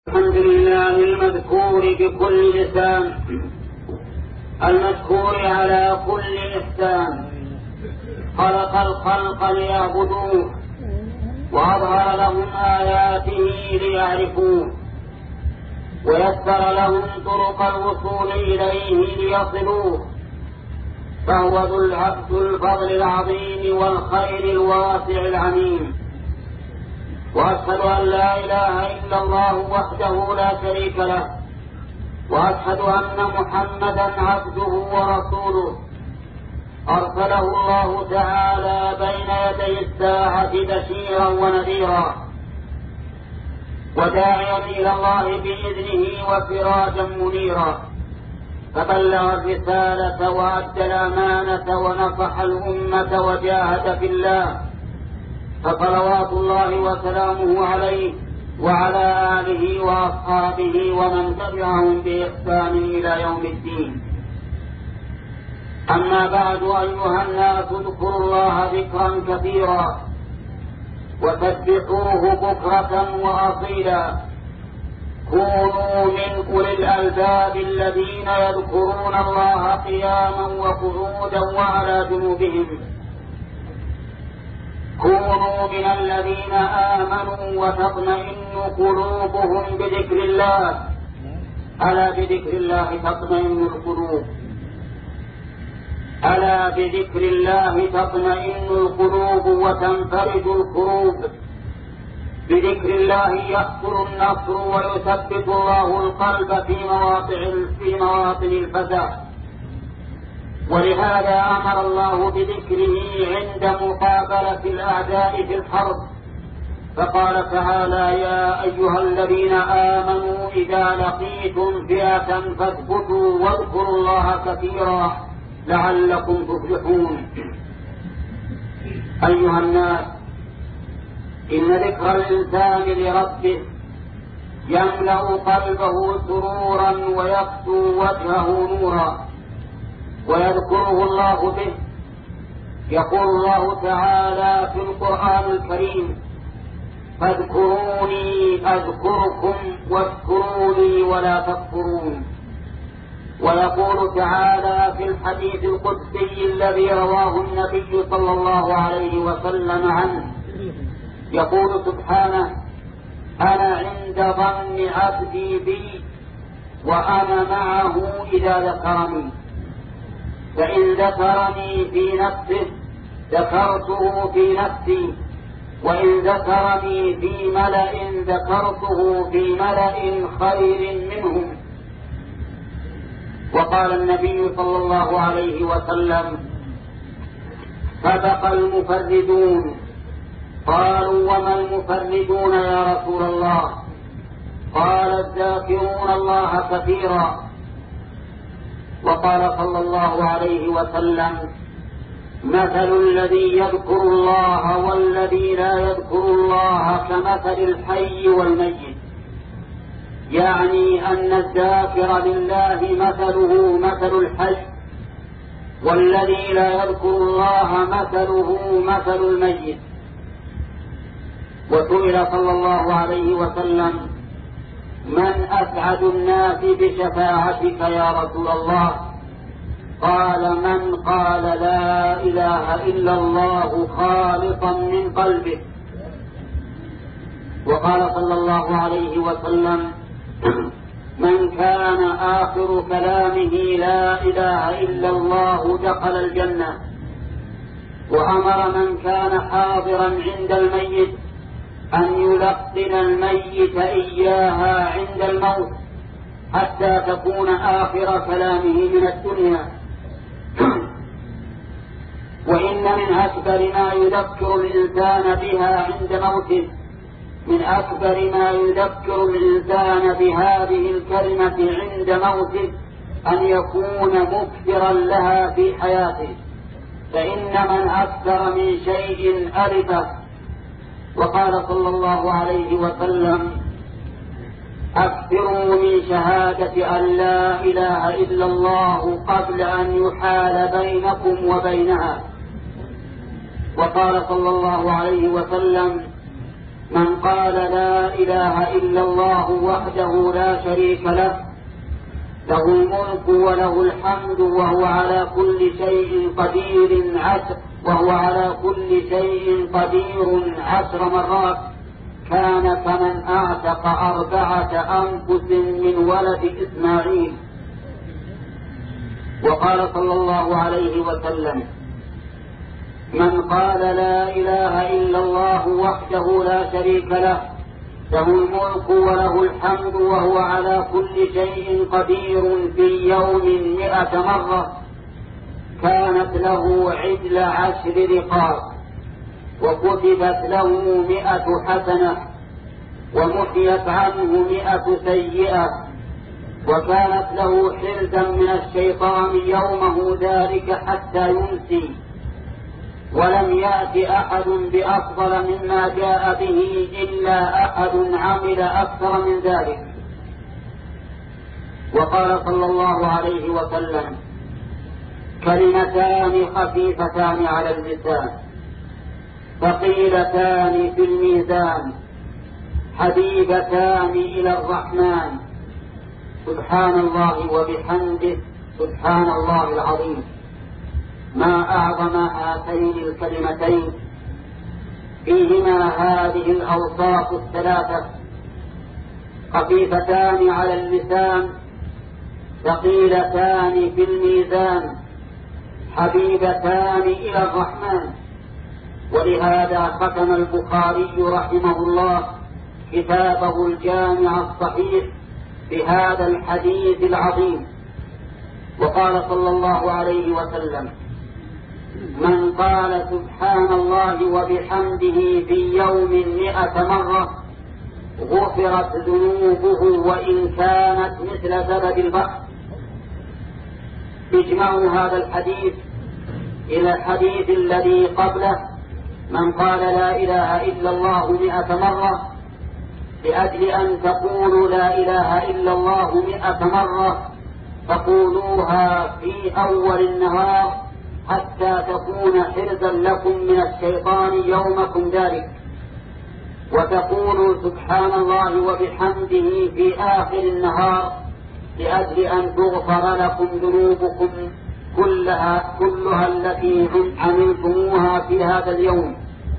الحمد لله المذكور بكل لسان المذكور على كل إحسان. خلق الخلق ليعبدوه وأظهر لهم آياته ليعرفوه ويسر لهم طرق الوصول إليه ليصلوه، فهو ذو الفضل العظيم والخير الواسع العميم. وأشهد أن لا إله إلا الله وحده لا شريك له، وأشهد أن محمدا عبده ورسوله أرسله الله تعالى بين يدي الساعة بشيرا ونذيرا وداعيا إلى الله بإذنه وسراجا منيرا، فبلغ الرسالة وأدى الأمانة ونصح الأمة وجاهد في الله، فصلوات الله وسلامه عليه وعلى آله وأصحابه ومن تبعهم بإحسان إلى يوم الدين. أما بعد، أيها الناس، اذكروا الله ذكرا كثيرا وسبحوه بكرة وأصيلا. كونوا من أولي الألباب الذين يذكرون الله قياما وقعودا وعلى جنوبهم. كونوا من الذين آمنوا وتطمئن قلوبهم بذكر الله، ألا بذكر الله تطمئن القلوب، ألا بذكر الله تطمئن القلوب وتنفرج الكروب. بذكر الله يحصل النصر ويثبت الله القلب في مواطن الفزع. ولهذا أمر الله بذكره عند مقابلة الأعداء في الحرب، فقال تعالى: يا أيها الذين آمنوا إذا لقيتم فئة فاثبتوا واذكروا الله كثيرا لعلكم تفلحون. أيها الناس، إن ذكر الإنسان لربه يملأ قلبه سرورا ويكسو وجهه نورا، ويذكره الله به. يقول الله تعالى في القرآن الكريم: فاذكروني أذكركم واشكروا لي ولا تكفرون. ويقول تعالى في الحديث القدسي الذي رواه النبي صلى الله عليه وسلم عنه، يقول سبحانه: أنا عند ظن عبدي بي وأنا معه إذا ذكرني، فإن ذكرني في نفسه ذكرته في نفسي، وإن ذكرني في ملأ ذكرته في ملأ خير منهم. وقال النبي صلى الله عليه وسلم: صدق المفردون. قالوا: وما المفردون يا رسول الله؟ قال: الذاكرون الله كثيرا. وقال صلى الله عليه وسلم: مثل الذي يذكر الله والذي لا يذكر الله كمثل الحي والميت، يعني أن الذاكر لله مثله مثل الحي، والذي لا يذكر الله مثله مثل الميت. وسئل صلى الله عليه وسلم: من أسعد الناس بشفاعتك يا رسول الله؟ قال: من قال لا إله إلا الله خالصا من قلبه. وقال صلى الله عليه وسلم: من كان آخر كلامه لا إله إلا الله دخل الجنة. وأمر من كان حاضرا عند الميت أن يلقن الميت إياها عند الموت حتى تكون آخر كلامه من الدنيا. وإن من أكبر ما يذكر الإنسان بها عند موته، من أكبر ما يذكر الإنسان بهذه الكلمة عند موته أن يكون مكثرا لها في حياته، فإن من أكثر من شيء ألفه. وقال صلى الله عليه وسلم: أكثروا من شهادة أن لا إله إلا الله قبل أن يحال بينكم وبينها. وقال صلى الله عليه وسلم: من قال لا إله إلا الله وحده لا شريك له له الملك وله الحمد وهو على كل شيء قدير عشر مرات كان كمن أعتق 4 أنفس من ولد إسماعيل. وقال صلى الله عليه وسلم: من قال لا إله إلا الله وحده لا شريك له له الملك وله الحمد وهو على كل شيء قدير في يوم 100 مرة كانت له عدل 10 رقاب، وكتبت له 100 حسنة، ومحيت عنه 100 سيئة، وكانت له حرزا من الشيطان يومه ذلك حتى يمسي، ولم يأت أحد بأفضل مما جاء به إلا أحد عمل أكثر من ذلك. وقال صلى الله عليه وسلم: كلمتان خفيفتان على اللسان ثقيلتان في الميزان حبيبتان إلى الرحمن، سبحان الله وبحمده سبحان الله العظيم. ما أعظم هاتين الكلمتين، فيهما هذه الأوصاف الثلاثة: خفيفتان على اللسان، ثقيلتان في الميزان، حبيبتان إلى الرحمن. ولهذا ختم البخاري رحمه الله كتابه الجامع الصحيح بهذا الحديث العظيم. وقال صلى الله عليه وسلم: من قال سبحان الله وبحمده في يوم 100 مرة غفرت ذنوبه وإن كانت مثل زبد البحر. يجمع هذا الحديث إلى الحديث الذي قبله: من قال لا إله إلا الله 100 مرة، لأجل أن تقولوا لا إله إلا الله 100 مرة تقولوها في أول النهار حتى تكون حرزا لكم من الشيطان يومكم ذلك، وتقولوا سبحان الله وبحمده في آخر النهار لأجل أن تغفر لكم ذنوبكم كلها التي عملتموها في هذا اليوم.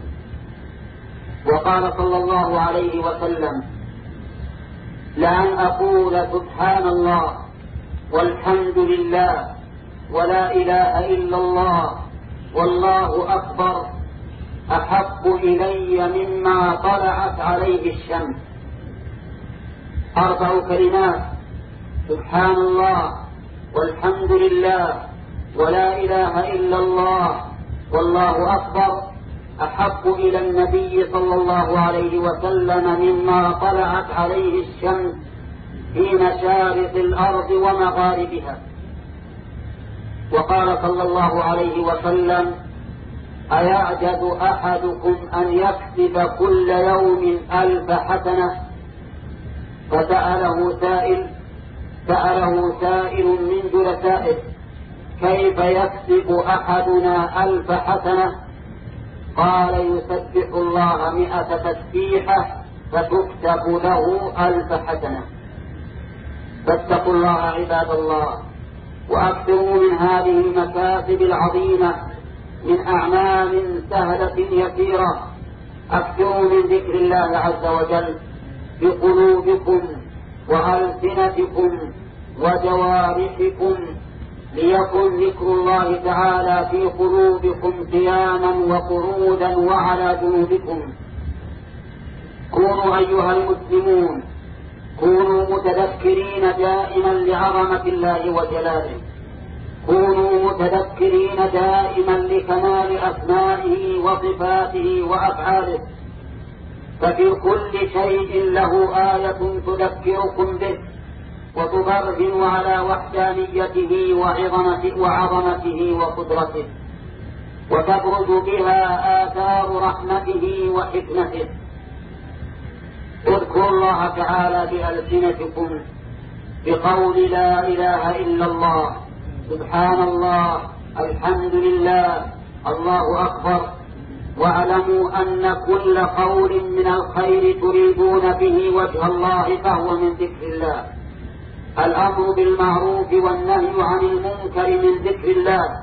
وقال صلى الله عليه وسلم: لأن أقول سبحان الله والحمد لله ولا إله إلا الله والله أكبر أحب إلي مما طلعت عليه الشمس. 4 كلمات: سبحان الله والحمد لله ولا إله إلا الله والله أكبر أحب إلى النبي صلى الله عليه وسلم مما طلعت عليه الشمس في مشارق الأرض ومغاربها. وقال صلى الله عليه وسلم: أيعجز أحدكم أن يكسب كل يوم 1000 حسنة؟ فسأله سائل من جلسائه: كيف يكسب أحدنا 1000 حسنة؟ قال: يسبح الله 100 تسبيحة فتكتب له 1000 حسنة. فاتقوا الله عباد الله، وأكثروا من هذه المكاسب العظيمة من أعمال سهلة يسيرة. أكثروا من ذكر الله عز وجل بقلوبكم وألسنتكم وجوارحكم، ليكن ذكر الله تعالى في قلوبكم قياما وقعودا وعلى جنوبكم. كونوا أيها المسلمون كونوا متذكرين دائما لعظمة الله وجلاله، كونوا متذكرين دائما لكمال أسمائه وصفاته وأفعاله، ففي كل شيء له آية تذكركم به وتبرهن على وحدانيته وعظمته وقدرته، وتبرز بها آثار رحمته وحكمته. اذكروا الله تعالى بألسنتكم بقول لا إله إلا الله، سبحان الله، الحمد لله، الله أكبر، واعلموا أن كل قول من الخير تريدون به وجه الله فهو من ذكر الله. الأمر بالمعروف والنهي عن المنكر من ذكر الله.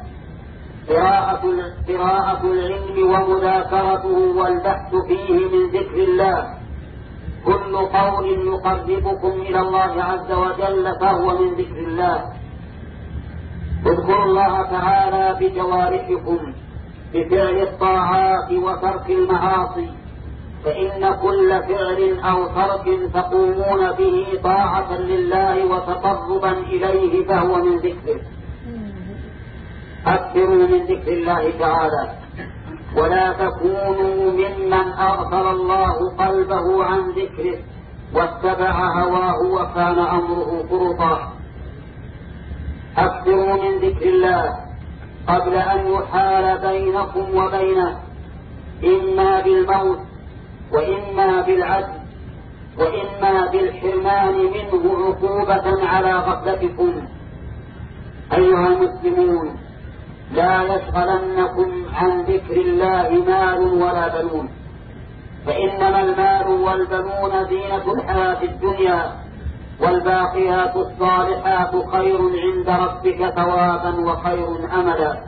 قراءة العلم ومذاكرته والبحث فيه من ذكر الله. كل قول يقربكم إلى الله عز وجل فهو من ذكر الله. اذكروا الله تعالى بجوارحكم بفعل الطاعات وترك المعاصي، فإن كل فعل أو ترك تقومون به طاعة لله وتقربا إليه فهو من ذكره. أكثروا من ذكر الله تعالى، ولا تكونوا ممن أغفل الله قلبه عن ذكره واتبع هواه وكان أمره فرطا. أكثروا من ذكر الله قبل أن يحال بينكم وبينه، إما بالموت وإما بالعدل وإما بالحرمان منه عقوبة على غفلتكم. أيها المسلمون، لا يشغلنكم عن ذكر الله مال ولا بنون، فإنما المال والبنون زينة الحياة الدنيا، والباقيات الصالحات خير عند ربك ثوابا وخير أملا.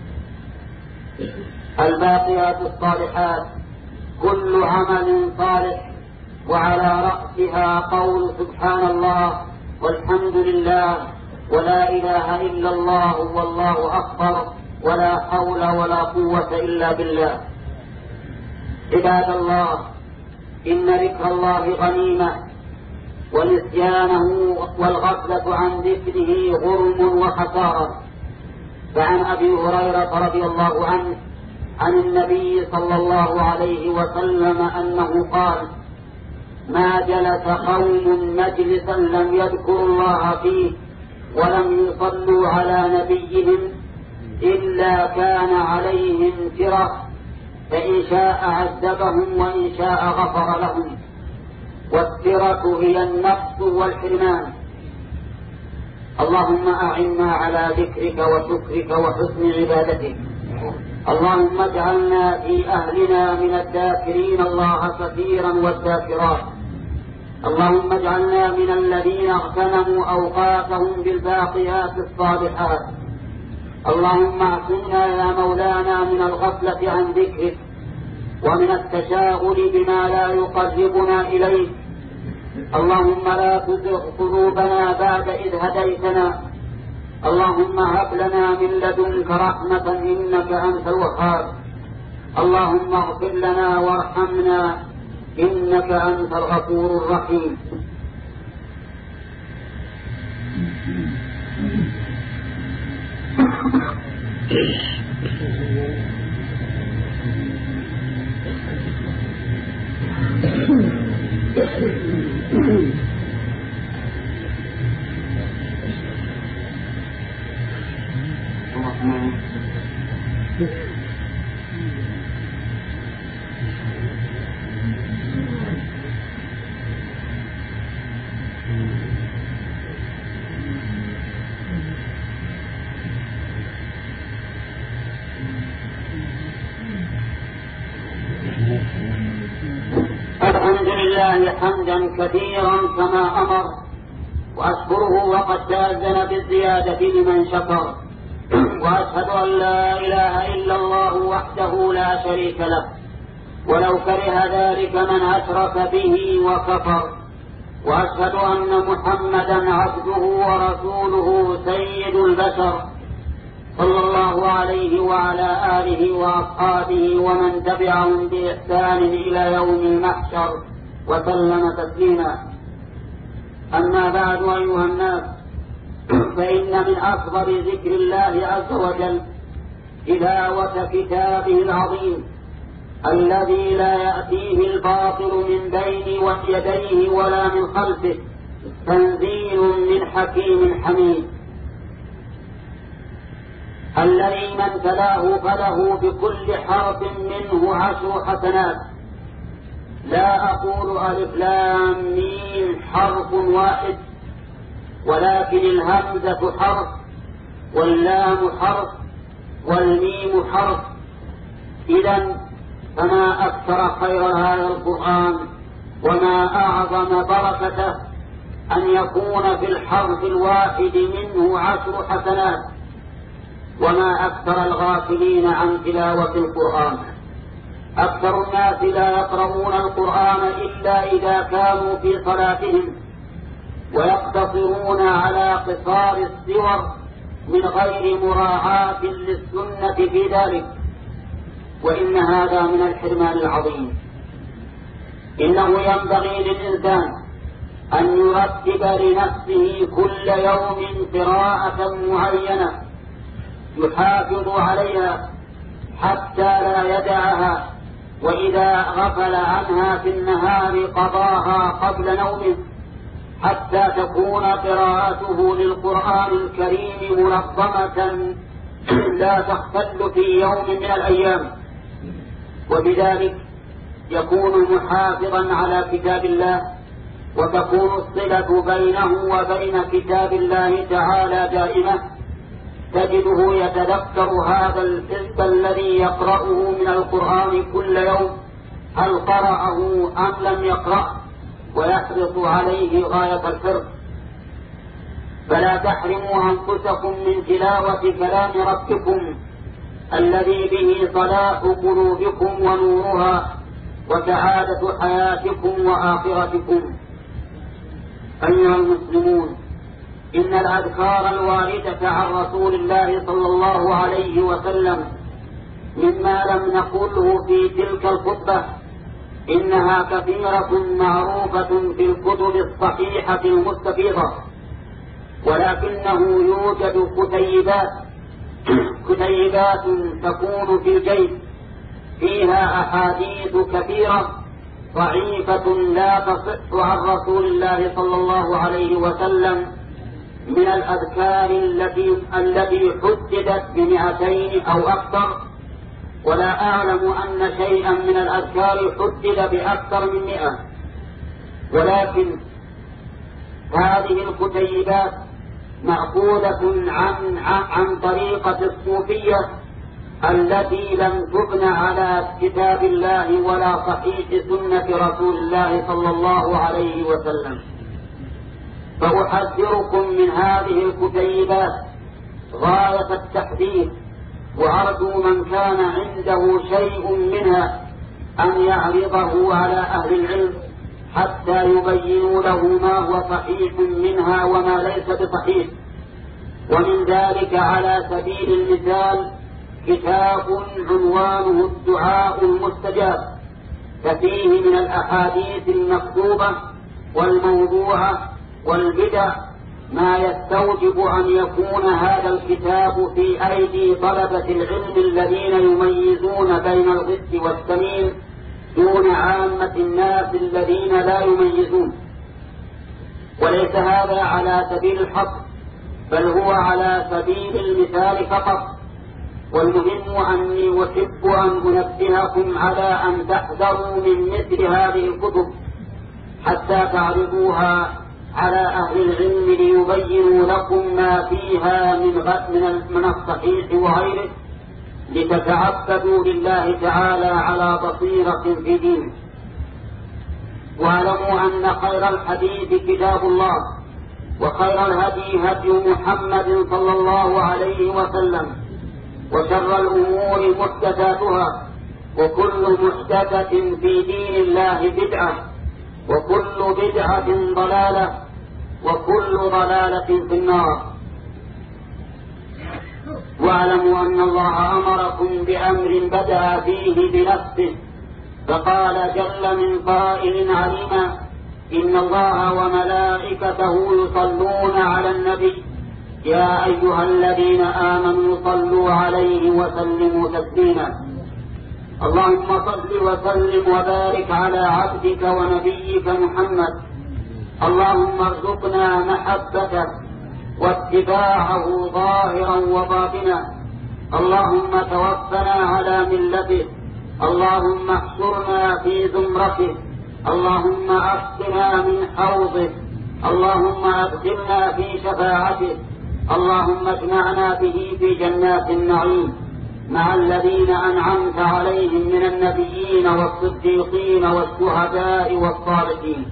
الباقيات الصالحات كل عمل صالح، وعلى رأسها قول سبحان الله والحمد لله ولا إله إلا الله والله أكبر ولا حول ولا قوة إلا بالله. عباد الله، إن ذكر الله غنيمة، ونسيانه والغفلة عن ذكره غرم وخسارة. فعن أبي هريرة رضي الله عنه عن النبي صلى الله عليه وسلم أنه قال: ما جلس قوم مجلسا لم يذكروا الله فيه ولم يصلوا على نبيهم إلا كان عليهم ترة، فإن شاء عذبهم وإن شاء غفر لهم. والترة هي النفس والحرمان. اللهم أعنا على ذكرك وشكرك وحسن عبادتك. اللهم اجعلنا في أهلنا من الذاكرين الله كثيرا والذاكرات. اللهم اجعلنا من الذين اغتنموا أوقاتهم بالباقيات الصالحات. اللهم اعصمنا يا مولانا من الغفلة عن ذكرك ومن التشاغل بما لا يقربنا إليك. اللهم لا تزغ قلوبنا بعد إذ هديتنا. اللهم هب لنا من لدنك رحمة إنك أنت الوهاب. اللهم اغفر لنا وارحمنا إنك أنت الغفور الرحيم. الحمد لله حمدا كثيرا كما أمر، وأشكره وقد تأذن بالزيادة لمن شكر، وأشهد أن لا إله إلا الله وحده لا شريك له، ولو كره ذلك من أشرك به وكفر. وأشهد أن محمدا عبده ورسوله سيد البشر، صلى الله عليه وعلى آله وأصحابه ومن تبعهم بإحسان إلى يوم المحشر وسلم تسليما. أما بعد أيها الناس، فإن من أكبر ذكر الله عز وجل تلاوة كتابه العظيم الذي لا يأتيه الباطل من بين يديه ولا من خلفه، تنزيل من حكيم حميد، الذي من تلاه فله بكل حرف منه 10 حسنات. لا أقول ألف لام ميم حرف واحد، ولكن الهمزة حرف، واللام حرف، والميم حرف. إذن فما أكثر خير هذا القرآن وما أعظم بركته أن يكون في الحرف الواحد منه 10 حسنات، وما أكثر الغافلين عن تلاوة القرآن. أكثر الناس لا يقرؤون القرآن إلا إذا كانوا في صلاتهم، ويقتصرون على قصار السور من غير مراعاة للسنة في ذلك، وإن هذا من الحرمان العظيم. إنه ينبغي للإنسان أن يرتب لنفسه كل يوم قراءة معينة يحافظ عليها حتى لا يدعها، وإذا غفل عنها في النهار قضاها قبل نومه، حتى تكون قراءته للقرآن الكريم منظمة لا تختل في يوم من الأيام، وبذلك يكون محافظا على كتاب الله، وتكون الصلة بينه وبين كتاب الله تعالى دائمة. تجده يتذكر هذا الحزب الذي يقرأه من القرآن كل يوم هل قرأه أم لم يقرأ، ويحرص عليه غاية الحرص. فلا تحرموا أنفسكم من تلاوة كلام ربكم الذي به صلاح قلوبكم ونورها وسعادة حياتكم وآخرتكم. أيها المسلمون، إن الأذكار الواردة عن رسول الله صلى الله عليه وسلم مما لم نقله في تلك الخطبة إنها كثيرة معروفة في الكتب الصحيحة المستفيضة، ولكنه يوجد كتيبات تكون في الجيب فيها أحاديث كثيرة ضعيفة لا تصح عن رسول الله صلى الله عليه وسلم من الأذكار التي حددت ب200 أو أكثر، ولا أعلم أن شيئا من الأذكار حدد بأكثر من 100. ولكن هذه الكتيبات مأخوذة عن طريقة الصوفية التي لم تبنى على كتاب الله ولا صحيح سنة رسول الله صلى الله عليه وسلم. فأحذركم من هذه الكتيبات غاية التحذير، وأرجو من كان عنده شيء منها أن يعرضه على أهل العلم حتى يبينوا له ما هو صحيح منها وما ليس بصحيح. ومن ذلك على سبيل المثال كتاب عنوانه الدعاء المستجاب، ففيه من الأحاديث المكتوبة والموضوعة والبدع ما يستوجب أن يكون هذا الكتاب في أيدي طلبة العلم الذين يميزون بين الغث والسمين دون عامة الناس الذين لا يميزون. وليس هذا على سبيل الحق، بل هو على سبيل المثال فقط. والمهم أني أحب أن أنبهكم على أن تحذروا من مثل هذه الكتب حتى تعرضوها على أهل العلم ليبينوا لكم ما فيها من الصحيح وغيره، لتتعبدوا لله تعالى على بصيرة في دينه. واعلموا أن خير الحديث كتاب الله، وخير الهدي هدي محمد صلى الله عليه وسلم، وشر الأمور محدثاتها، وكل محدثة في دين الله بدعة، وكل بدعة ضلالة، وكل ضلالة في النار. واعلموا أن الله أمركم بأمر بدأ فيه بنفسه، فقال جل من قائل عليما: إن الله وملائكته يصلون على النبي يا أيها الذين آمنوا صلوا عليه وسلموا تسليما. اللهم صل وسلم وبارك على عبدك ونبيك محمد. اللهم ارزقنا محبته واتباعه ظاهرا وباطنا. اللهم توفنا على ملته. اللهم احشرنا في زمرته. اللهم اسقنا من حوضه. اللهم ادخلنا في شفاعته. اللهم اجمعنا به في جنات النعيم. مع الذين أنعمت عليهم من النبيين والصديقين والشهداء والصالحين.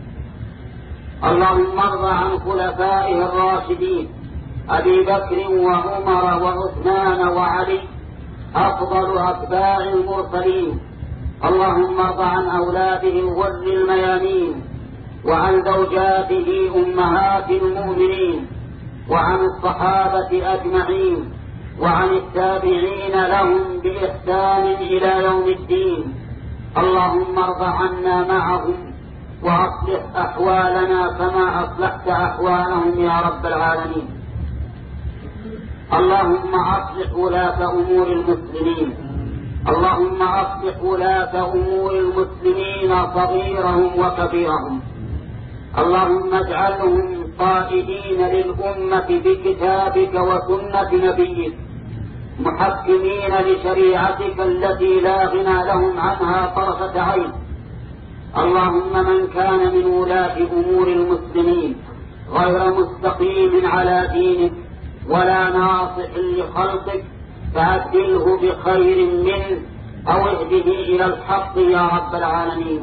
اللهم ارض عن خلفائه الراشدين أبي بكر وعمر وعثمان وعلي أفضل أتباع المرسلين. اللهم ارض عن أولاده الغر الميامين وعن زوجاته أمهات المؤمنين وعن الصحابة أجمعين وعن التابعين لهم بإحسان إلى يوم الدين. اللهم ارض عنا معهم وأصلح أحوالنا كما أصلحت أحوالهم يا رب العالمين. اللهم أصلح ولاة أمور المسلمين. اللهم أصلح ولاة أمور المسلمين صغيرهم وكبيرهم. اللهم اجعلهم قائدين للأمة بكتابك وسنة نبيك، محكمين لشريعتك التي لا غنى لهم عنها طرفة عين. اللهم من كان من ولاة أمور المسلمين غير مستقيم على دينك ولا ناصح لخلقك فأبدله بخير منه أو اهده إلى الحق يا رب العالمين.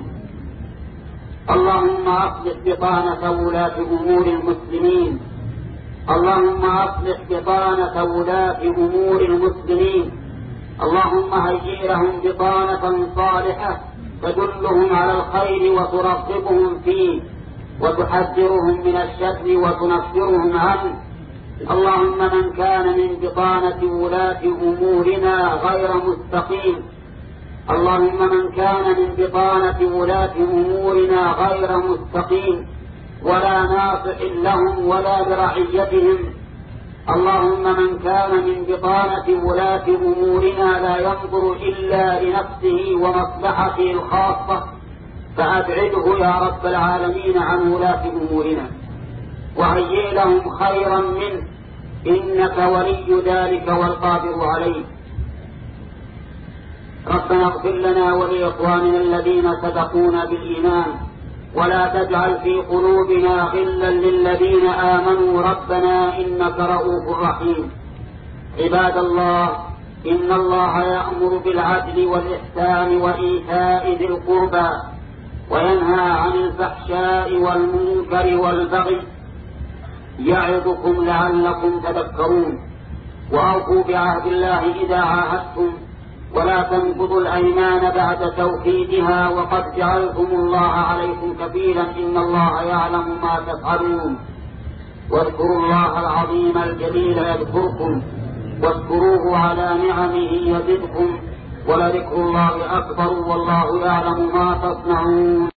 اللهم أصلح بطانة ولاة أمور المسلمين. اللهم أصلح بطانة ولاة أمور المسلمين. اللهم هيئ لهم بطانة صالحة تدلهم على الخير وترغبهم فيه وتحذرهم من الشر وتنفرهم عنه. اللهم من كان من بطانة ولاة أمورنا غير مستقيم، اللهم من كان من بطانة ولاة أمورنا غير مستقيم ولا ناصح لهم ولا لرعيتهم، اللهم من كان من بطانة ولاة أمورنا لا ينظر إلا لنفسه ومصلحته الخاصة فأبعده يا رب العالمين عن ولاة أمورنا وهيئ لهم خيرا منه إنك ولي ذلك والقادر عليه. ربنا اغفر لنا ولإخواننا الذين سبقونا بالإيمان ولا تجعل في قلوبنا غلا للذين آمنوا ربنا إنك رؤوف رحيم. عباد الله، إن الله يأمر بالعدل والإحسان وإيتاء ذي القربى وينهى عن الفحشاء والمنكر والبغي يعظكم لعلكم تذكرون. وأوفوا بعهد الله إذا عاهدتم ولا تنقضوا الأيمان بعد توكيدها وقد جعلتم الله عليكم كفيلا إن الله يعلم ما تفعلون. واذكروا الله العظيم الجليل يذكركم واشكروه على نعمه يزدكم ولذكر الله أكبر والله يعلم ما تصنعون.